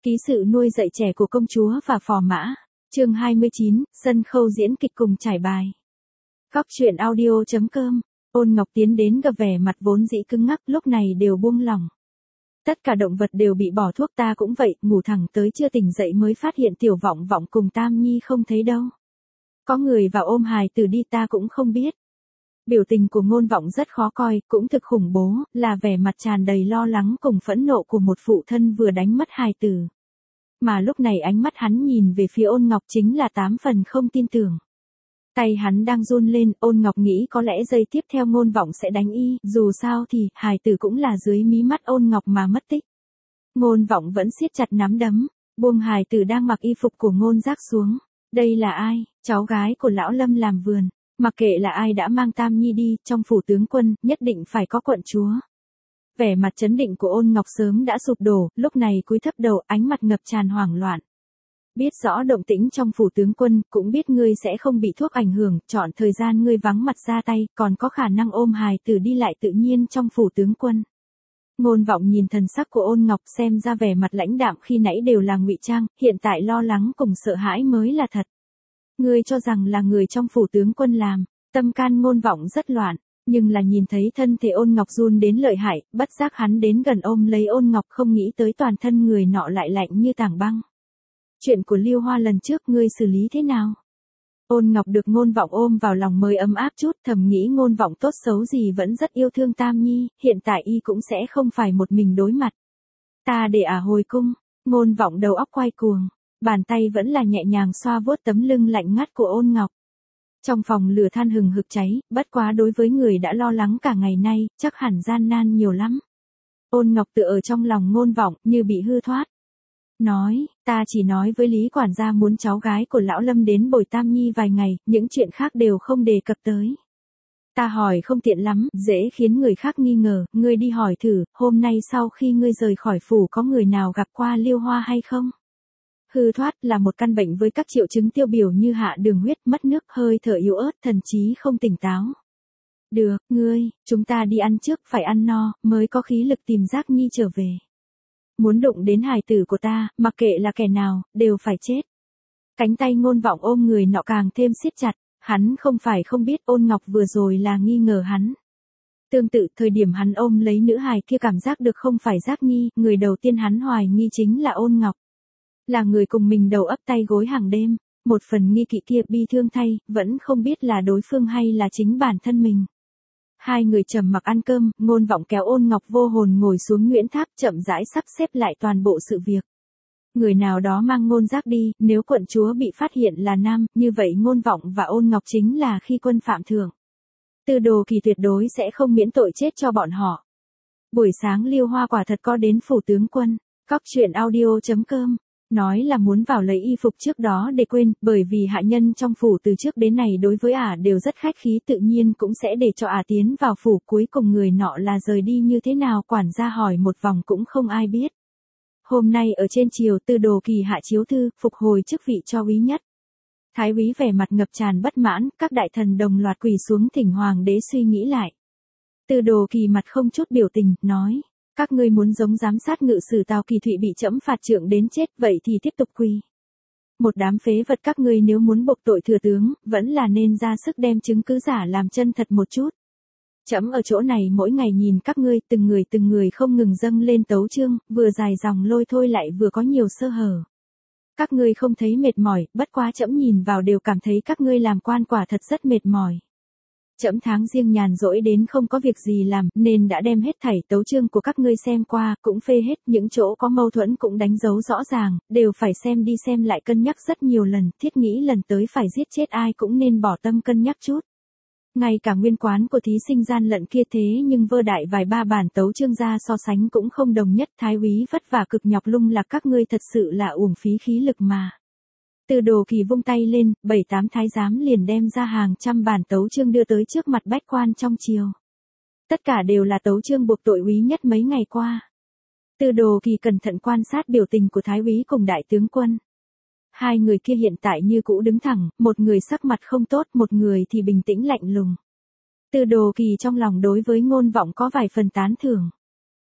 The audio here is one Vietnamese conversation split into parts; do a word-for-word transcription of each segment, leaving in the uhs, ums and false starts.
Ký sự nuôi dạy trẻ của công chúa và phò mã. Chương hai mươi chín, sân khấu diễn kịch cùng trải bài. Góc truyện audio chấm com. Ôn Ngọc tiến đến gặp vẻ mặt vốn dĩ cứng ngắc, lúc này đều buông lỏng. Tất cả động vật đều bị bỏ thuốc, ta cũng vậy, ngủ thẳng tới chưa tỉnh dậy mới phát hiện Tiểu Vọng Vọng cùng Tam Nhi không thấy đâu. Có người vào ôm hài tử đi ta cũng không biết. Biểu tình của Ngôn Vọng rất khó coi, cũng thực khủng bố, là vẻ mặt tràn đầy lo lắng cùng phẫn nộ của một phụ thân vừa đánh mất hài tử. Mà lúc này ánh mắt hắn nhìn về phía Ôn Ngọc chính là tám phần không tin tưởng. Tay hắn đang run lên, Ôn Ngọc nghĩ có lẽ giây tiếp theo Ngôn Vọng sẽ đánh y, dù sao thì, hài tử cũng là dưới mí mắt Ôn Ngọc mà mất tích. Ngôn Vọng vẫn siết chặt nắm đấm, buông hài tử đang mặc y phục của Ngôn Giác xuống. Đây là ai? Cháu gái của lão Lâm làm vườn. Mặc kệ là ai đã mang Tam Nhi đi, trong phủ tướng quân, nhất định phải có quận chúa. Vẻ mặt chấn định của Ôn Ngọc sớm đã sụp đổ, lúc này cúi thấp đầu, ánh mặt ngập tràn hoảng loạn. Biết rõ động tĩnh trong phủ tướng quân, cũng biết ngươi sẽ không bị thuốc ảnh hưởng, chọn thời gian ngươi vắng mặt ra tay, còn có khả năng ôm hài tử đi lại tự nhiên trong phủ tướng quân. Ngôn Vọng nhìn thần sắc của Ôn Ngọc, xem ra vẻ mặt lãnh đạm khi nãy đều là ngụy trang, hiện tại lo lắng cùng sợ hãi mới là thật. Ngươi cho rằng là người trong phủ tướng quân làm, tâm can Ngôn Vọng rất loạn, nhưng là nhìn thấy thân thể Ôn Ngọc run đến lợi hại, bất giác hắn đến gần ôm lấy Ôn Ngọc, không nghĩ tới toàn thân người nọ lại lạnh như tảng băng. Chuyện của Liêu Hoa lần trước ngươi xử lý thế nào? Ôn Ngọc được Ngôn Vọng ôm vào lòng mới ấm áp chút, thầm nghĩ Ngôn Vọng tốt xấu gì vẫn rất yêu thương Tam Nhi, hiện tại y cũng sẽ không phải một mình đối mặt. Ta để ả hồi cung. Ngôn Vọng đầu óc quay cuồng, bàn tay vẫn là nhẹ nhàng xoa vuốt tấm lưng lạnh ngắt của Ôn Ngọc. Trong phòng lửa than hừng hực cháy, bất quá đối với người đã lo lắng cả ngày nay, chắc hẳn gian nan nhiều lắm. Ôn Ngọc tựa ở trong lòng Ngôn Vọng, như bị hư thoát. Nói, ta chỉ nói với Lý quản gia muốn cháu gái của lão Lâm đến bồi Tam Nhi vài ngày, những chuyện khác đều không đề cập tới. Ta hỏi không tiện lắm, dễ khiến người khác nghi ngờ, ngươi đi hỏi thử, hôm nay sau khi ngươi rời khỏi phủ có người nào gặp qua Liêu Hoa hay không? Hư thoát là một căn bệnh với các triệu chứng tiêu biểu như hạ đường huyết, mất nước, hơi thở yếu ớt, thần trí không tỉnh táo. Được, ngươi, chúng ta đi ăn trước, phải ăn no, mới có khí lực tìm Giác Nhi trở về. Muốn đụng đến hài tử của ta, mặc kệ là kẻ nào, đều phải chết. Cánh tay Ngôn Vọng ôm người nọ càng thêm siết chặt, hắn không phải không biết Ôn Ngọc vừa rồi là nghi ngờ hắn. Tương tự, thời điểm hắn ôm lấy nữ hài kia cảm giác được không phải Giác Nhi, người đầu tiên hắn hoài nghi chính là Ôn Ngọc. Là người cùng mình đầu ấp tay gối hàng đêm, một phần nghi kỵ kia bi thương thay, vẫn không biết là đối phương hay là chính bản thân mình. Hai người trầm mặc ăn cơm, Ngôn Vọng kéo Ôn Ngọc vô hồn ngồi xuống Nguyễn Tháp chậm rãi sắp xếp lại toàn bộ sự việc. Người nào đó mang Ngôn Giác đi, nếu quận chúa bị phát hiện là nam, như vậy Ngôn Vọng và Ôn Ngọc chính là khi quân phạm thượng. Tư Đồ Kỳ tuyệt đối sẽ không miễn tội chết cho bọn họ. Buổi sáng Liêu Hoa quả thật có đến phủ tướng quân. Góc truyện audio chấm com. Nói là muốn vào lấy y phục trước đó để quên, bởi vì hạ nhân trong phủ từ trước đến này đối với ả đều rất khách khí, tự nhiên cũng sẽ để cho ả tiến vào phủ. Cuối cùng người nọ là rời đi như thế nào, quản gia hỏi một vòng cũng không ai biết. Hôm nay ở trên triều, Tư Đồ Kỳ hạ chiếu thư, phục hồi chức vị cho úy nhất. Thái úy vẻ mặt ngập tràn bất mãn, các đại thần đồng loạt quỳ xuống thỉnh hoàng đế suy nghĩ lại. Tư Đồ Kỳ mặt không chút biểu tình, nói. Các ngươi muốn giống giám sát ngự sử Tào Kỳ Thụy bị trẫm phạt trượng đến chết, vậy thì tiếp tục quỳ. Một đám phế vật, các ngươi nếu muốn buộc tội thừa tướng, vẫn là nên ra sức đem chứng cứ giả làm chân thật một chút. Trẫm ở chỗ này mỗi ngày nhìn các ngươi, từng người từng người không ngừng dâng lên tấu chương, vừa dài dòng lôi thôi lại vừa có nhiều sơ hở. Các ngươi không thấy mệt mỏi, bất quá trẫm nhìn vào đều cảm thấy các ngươi làm quan quả thật rất mệt mỏi. Trẫm tháng riêng nhàn rỗi đến không có việc gì làm, nên đã đem hết thảy tấu chương của các ngươi xem qua, cũng phê hết, những chỗ có mâu thuẫn cũng đánh dấu rõ ràng, đều phải xem đi xem lại cân nhắc rất nhiều lần, thiết nghĩ lần tới phải giết chết ai cũng nên bỏ tâm cân nhắc chút. Ngay cả nguyên quán của thí sinh gian lận kia thế nhưng vơ đại vài ba bản tấu chương ra so sánh cũng không đồng nhất, thái úy vất vả cực nhọc lung lạc các ngươi thật sự là uổng phí khí lực mà. Tư Đồ Kỳ vung tay lên, bảy tám thái giám liền đem ra hàng trăm bản tấu chương đưa tới trước mặt bách quan trong triều. Tất cả đều là tấu chương buộc tội úy nhất mấy ngày qua. Tư Đồ Kỳ cẩn thận quan sát biểu tình của thái úy cùng đại tướng quân. Hai người kia hiện tại như cũ đứng thẳng, một người sắc mặt không tốt, một người thì bình tĩnh lạnh lùng. Tư Đồ Kỳ trong lòng đối với Ngôn Vọng có vài phần tán thưởng.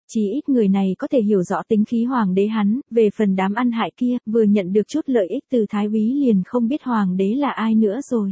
Chí ít người này có thể hiểu rõ tính khí hoàng đế hắn, về phần đám ăn hại kia, vừa nhận được chút lợi ích từ Thái úy liền không biết hoàng đế là ai nữa rồi.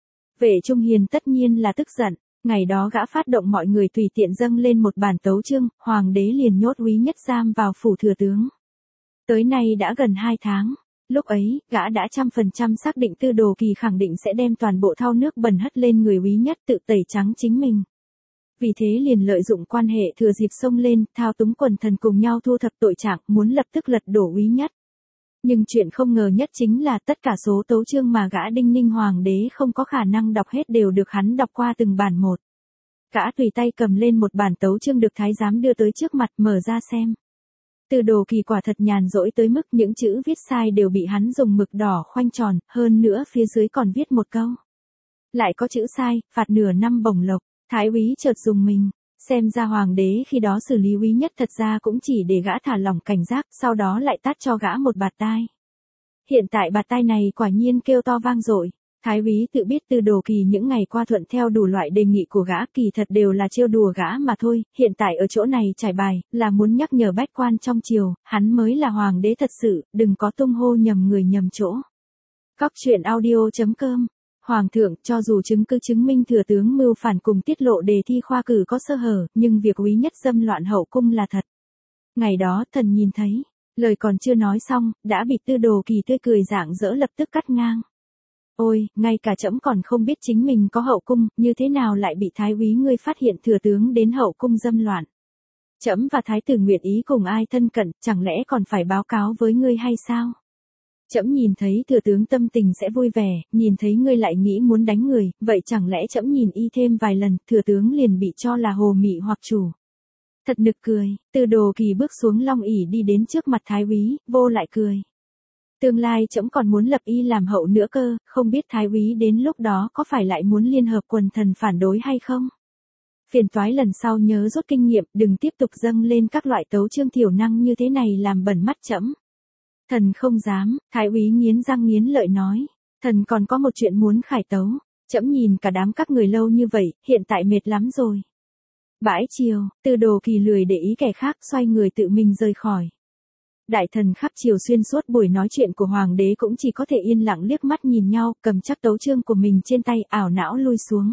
Vệ Trung Hiền tất nhiên là tức giận, ngày đó gã phát động mọi người tùy tiện dâng lên một bản tấu chương, hoàng đế liền nhốt úy nhất giam vào phủ thừa tướng. Tới nay đã gần hai tháng, lúc ấy, gã đã trăm phần trăm xác định Tư Đồ Kỳ khẳng định sẽ đem toàn bộ thau nước bẩn hất lên người úy nhất tự tẩy trắng chính mình. Vì thế liền lợi dụng quan hệ thừa dịp xông lên, thao túng quần thần cùng nhau thu thập tội trạng, muốn lập tức lật đổ úy nhất. Nhưng chuyện không ngờ nhất chính là tất cả số tấu chương mà gã Đinh Ninh hoàng đế không có khả năng đọc hết đều được hắn đọc qua từng bản một. Gã tùy tay cầm lên một bản tấu chương được thái giám đưa tới trước mặt mở ra xem. Tư Đồ Kỳ quả thật nhàn rỗi tới mức những chữ viết sai đều bị hắn dùng mực đỏ khoanh tròn, hơn nữa phía dưới còn viết một câu. Lại có chữ sai, phạt nửa năm bổng lộc. Thái úy chợt dùng mình, xem ra hoàng đế khi đó xử lý úy nhất thật ra cũng chỉ để gã thả lỏng cảnh giác, sau đó lại tát cho gã một bạt tai. Hiện tại bạt tai này quả nhiên kêu to vang dội. Thái úy tự biết Tư Đồ Kỳ những ngày qua thuận theo đủ loại đề nghị của gã kỳ thật đều là trêu đùa gã mà thôi, hiện tại ở chỗ này trải bài, là muốn nhắc nhở bách quan trong triều, hắn mới là hoàng đế thật sự, đừng có tung hô nhầm người nhầm chỗ. Cóc truyện audio chấm com. Hoàng thượng, cho dù chứng cứ chứng minh thừa tướng mưu phản cùng tiết lộ đề thi khoa cử có sơ hở, nhưng việc úy nhất dâm loạn hậu cung là thật. Ngày đó, thần nhìn thấy, lời còn chưa nói xong, đã bị Tư Đồ Kỳ tươi cười rạng rỡ lập tức cắt ngang. Ôi, ngay cả trẫm còn không biết chính mình có hậu cung, như thế nào lại bị thái úy ngươi phát hiện thừa tướng đến hậu cung dâm loạn. Trẫm và thái tử nguyện ý cùng ai thân cận, chẳng lẽ còn phải báo cáo với ngươi hay sao? Trẫm nhìn thấy thừa tướng tâm tình sẽ vui vẻ, nhìn thấy ngươi lại nghĩ muốn đánh người, vậy chẳng lẽ trẫm nhìn y thêm vài lần, thừa tướng liền bị cho là hồ mị hoặc chủ. Thật nực cười, Tư Đồ Kỳ bước xuống long ỷ đi đến trước mặt thái úy, vô lại cười. Tương lai trẫm còn muốn lập y làm hậu nữa cơ, không biết thái úy đến lúc đó có phải lại muốn liên hợp quần thần phản đối hay không? Phiền toái lần sau nhớ rút kinh nghiệm, đừng tiếp tục dâng lên các loại tấu chương thiểu năng như thế này làm bẩn mắt trẫm. Thần không dám, thái úy nghiến răng nghiến lợi nói. Thần còn có một chuyện muốn khải tấu. Trẫm nhìn cả đám các người lâu như vậy, hiện tại mệt lắm rồi. Bãi chiều, Tư Đồ Kỳ lười để ý kẻ khác, xoay người tự mình rời khỏi. Đại thần khắp chiều xuyên suốt buổi nói chuyện của hoàng đế cũng chỉ có thể yên lặng liếc mắt nhìn nhau, cầm chắc tấu chương của mình trên tay, ảo não lui xuống.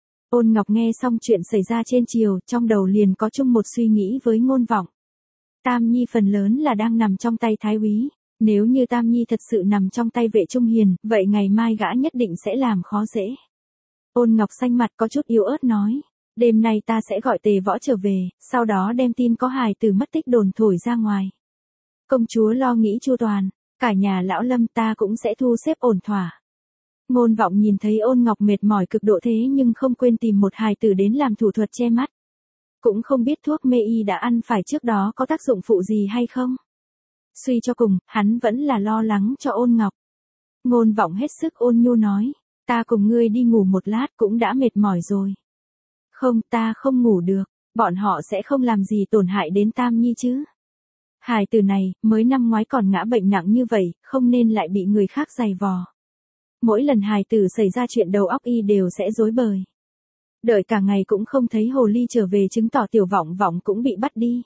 Ôn Ngọc nghe xong chuyện xảy ra trên chiều, trong đầu liền có chung một suy nghĩ với Ngôn Vọng. Tam Nhi phần lớn là đang nằm trong tay thái úy. Nếu như Tam Nhi thật sự nằm trong tay Vệ Trung Hiền, vậy ngày mai gã nhất định sẽ làm khó dễ. Ôn Ngọc xanh mặt có chút yếu ớt nói, đêm nay ta sẽ gọi Tề Võ trở về, sau đó đem tin có hài tử mất tích đồn thổi ra ngoài. Công chúa lo nghĩ chu toàn, cả nhà lão Lâm ta cũng sẽ thu xếp ổn thỏa. Ngôn Vọng nhìn thấy Ôn Ngọc mệt mỏi cực độ thế nhưng không quên tìm một hài tử đến làm thủ thuật che mắt. Cũng không biết thuốc mê y đã ăn phải trước đó có tác dụng phụ gì hay không. Suy cho cùng, hắn vẫn là lo lắng cho Ôn Ngọc. Ngôn Vọng hết sức ôn nhu nói, ta cùng ngươi đi ngủ một lát cũng đã mệt mỏi rồi. Không, ta không ngủ được, bọn họ sẽ không làm gì tổn hại đến Tam Nhi chứ. Hài tử này, mới năm ngoái còn ngã bệnh nặng như vậy, không nên lại bị người khác giày vò. Mỗi lần hài tử xảy ra chuyện đầu óc y đều sẽ rối bời. Đợi cả ngày cũng không thấy hồ ly trở về chứng tỏ Tiểu Vọng Vọng cũng bị bắt đi.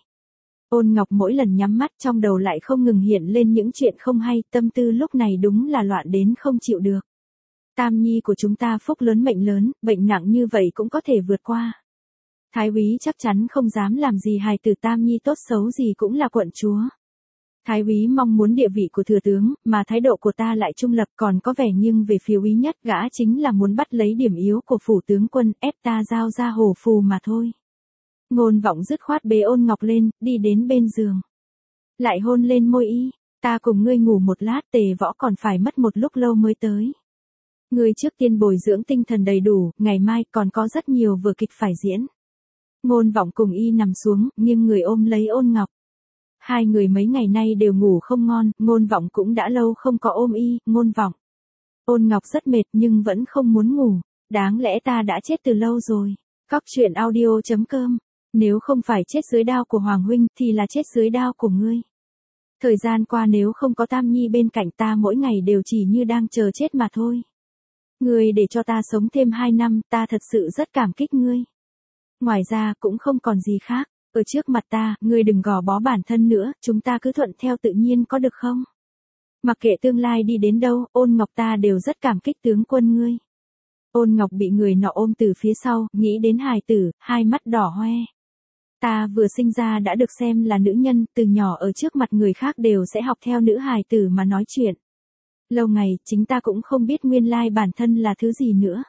Ôn Ngọc mỗi lần nhắm mắt trong đầu lại không ngừng hiện lên những chuyện không hay, tâm tư lúc này đúng là loạn đến không chịu được. Tam Nhi của chúng ta phúc lớn mệnh lớn, bệnh nặng như vậy cũng có thể vượt qua. Thái úy chắc chắn không dám làm gì hài tử Tam Nhi tốt xấu gì cũng là quận chúa. Thái úy mong muốn địa vị của thừa tướng, mà thái độ của ta lại trung lập còn có vẻ nghiêng về phía úy nhất, gã chính là muốn bắt lấy điểm yếu của phủ tướng quân, ép ta giao ra hổ phù mà thôi. Ngôn Vọng dứt khoát bế Ôn Ngọc lên, đi đến bên giường. Lại hôn lên môi y, ta cùng ngươi ngủ một lát, Tề Võ còn phải mất một lúc lâu mới tới. Ngươi trước tiên bồi dưỡng tinh thần đầy đủ, ngày mai còn có rất nhiều vở kịch phải diễn. Ngôn Vọng cùng y nằm xuống, nghiêng người ôm lấy Ôn Ngọc. Hai người mấy ngày nay đều ngủ không ngon, Ngôn Vọng cũng đã lâu không có ôm y, Ngôn Vọng. Ôn Ngọc rất mệt nhưng vẫn không muốn ngủ, đáng lẽ ta đã chết từ lâu rồi. Cóc truyện audio chấm com. Nếu không phải chết dưới đao của Hoàng huynh thì là chết dưới đao của ngươi. Thời gian qua nếu không có Tam Nhi bên cạnh ta mỗi ngày đều chỉ như đang chờ chết mà thôi. Ngươi để cho ta sống thêm hai năm, ta thật sự rất cảm kích ngươi. Ngoài ra cũng không còn gì khác. Ở trước mặt ta, ngươi đừng gò bó bản thân nữa, chúng ta cứ thuận theo tự nhiên có được không? Mặc kệ tương lai đi đến đâu, Ôn Ngọc ta đều rất cảm kích tướng quân ngươi. Ôn Ngọc bị người nọ ôm từ phía sau, nghĩ đến hài tử, hai mắt đỏ hoe. Ta vừa sinh ra đã được xem là nữ nhân, từ nhỏ ở trước mặt người khác đều sẽ học theo nữ hài tử mà nói chuyện. Lâu ngày, chính ta cũng không biết nguyên lai bản thân là thứ gì nữa.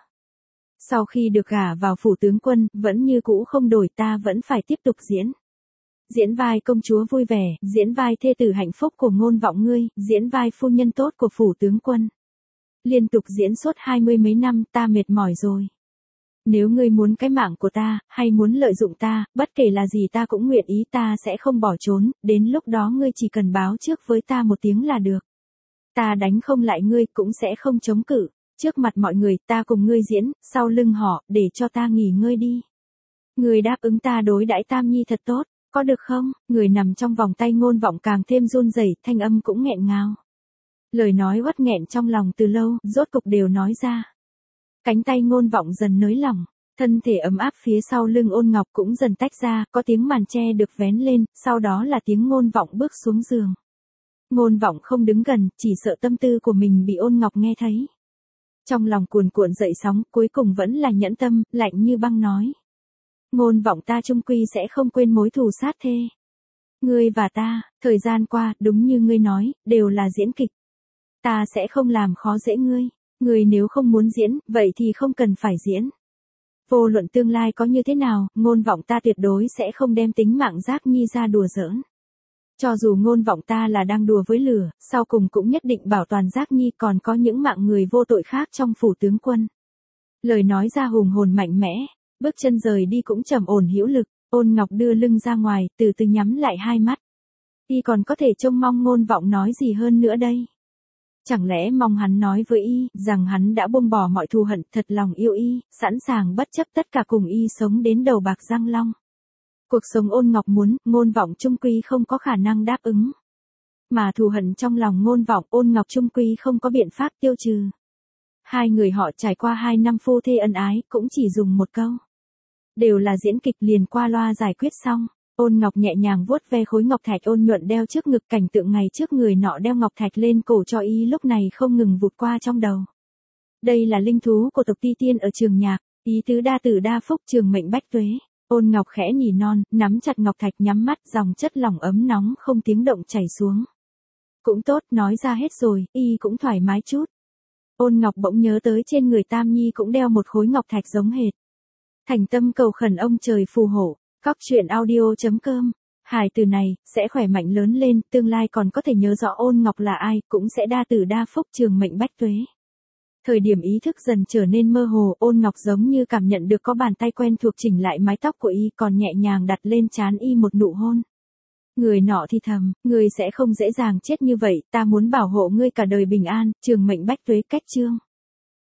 Sau khi được gả vào phủ tướng quân, vẫn như cũ không đổi, ta vẫn phải tiếp tục diễn. Diễn vai công chúa vui vẻ, diễn vai thê tử hạnh phúc của Ngôn Vọng ngươi, diễn vai phu nhân tốt của phủ tướng quân. Liên tục diễn suốt hai mươi mấy năm, ta mệt mỏi rồi. Nếu ngươi muốn cái mạng của ta, hay muốn lợi dụng ta, bất kể là gì ta cũng nguyện ý, ta sẽ không bỏ trốn, đến lúc đó ngươi chỉ cần báo trước với ta một tiếng là được. Ta đánh không lại ngươi, cũng sẽ không chống cự. Trước mặt mọi người, ta cùng ngươi diễn, sau lưng họ, để cho ta nghỉ ngơi đi. Ngươi đáp ứng ta đối đãi Tam Nhi thật tốt, có được không? Người nằm trong vòng tay Ngôn Vọng càng thêm run rẩy, thanh âm cũng nghẹn ngào. Lời nói uất nghẹn trong lòng từ lâu, rốt cục đều nói ra. Cánh tay Ngôn Vọng dần nới lỏng, thân thể ấm áp phía sau lưng Ôn Ngọc cũng dần tách ra, có tiếng màn che được vén lên, sau đó là tiếng Ngôn Vọng bước xuống giường. Ngôn Vọng không đứng gần, chỉ sợ tâm tư của mình bị Ôn Ngọc nghe thấy. Trong lòng cuồn cuộn dậy sóng, cuối cùng vẫn là nhẫn tâm, lạnh như băng nói. Ngôn Vọng ta chung quy sẽ không quên mối thù sát thê. Ngươi và ta, thời gian qua, đúng như ngươi nói, đều là diễn kịch. Ta sẽ không làm khó dễ ngươi. Ngươi nếu không muốn diễn, vậy thì không cần phải diễn. Vô luận tương lai có như thế nào, Ngôn Vọng ta tuyệt đối sẽ không đem tính mạng Giác Nhi ra đùa giỡn. Cho dù Ngôn Vọng ta là đang đùa với lửa, sau cùng cũng nhất định bảo toàn Giác Nhi, còn có những mạng người vô tội khác trong phủ tướng quân. Lời nói ra hùng hồn mạnh mẽ, bước chân rời đi cũng trầm ổn hữu lực. Ôn Ngọc đưa lưng ra ngoài, từ từ nhắm lại hai mắt. Y còn có thể trông mong Ngôn Vọng nói gì hơn nữa đây? Chẳng lẽ mong hắn nói với y, rằng hắn đã buông bỏ mọi thù hận, thật lòng yêu y, sẵn sàng bất chấp tất cả cùng y sống đến đầu bạc răng long. Cuộc sống Ôn Ngọc muốn, Ngôn Vọng chung quy không có khả năng đáp ứng. Mà thù hận trong lòng Ngôn Vọng, Ôn Ngọc chung quy không có biện pháp tiêu trừ. Hai người họ trải qua hai năm phu thê ân ái, cũng chỉ dùng một câu. Đều là diễn kịch, liền qua loa giải quyết xong. Ôn Ngọc nhẹ nhàng vuốt ve khối ngọc thạch ôn nhuận đeo trước ngực, cảnh tượng ngày trước người nọ đeo ngọc thạch lên cổ cho y lúc này không ngừng vụt qua trong đầu. Đây là linh thú của tộc Ti Tiên ở Trường Nhạc, ý tứ đa tử đa phúc, trường mệnh bách tuế. Ôn Ngọc khẽ nhỉ non, nắm chặt ngọc thạch, nhắm mắt, dòng chất lỏng ấm nóng không tiếng động chảy xuống. Cũng tốt, nói ra hết rồi, y cũng thoải mái chút. Ôn Ngọc bỗng nhớ tới trên người Tam Nhi cũng đeo một khối ngọc thạch giống hệt. Thành tâm cầu khẩn ông trời phù hộ. Cóc truyện audio chấm com. Hài từ này, sẽ khỏe mạnh lớn lên, tương lai còn có thể nhớ rõ Ôn Ngọc là ai, cũng sẽ đa tử đa phúc, trường mệnh bách tuế. Thời điểm ý thức dần trở nên mơ hồ, Ôn Ngọc giống như cảm nhận được có bàn tay quen thuộc chỉnh lại mái tóc của y, còn nhẹ nhàng đặt lên trán y một nụ hôn. Người nọ thì thầm, ngươi sẽ không dễ dàng chết như vậy, ta muốn bảo hộ ngươi cả đời bình an, trường mệnh bách tuế, cách chương.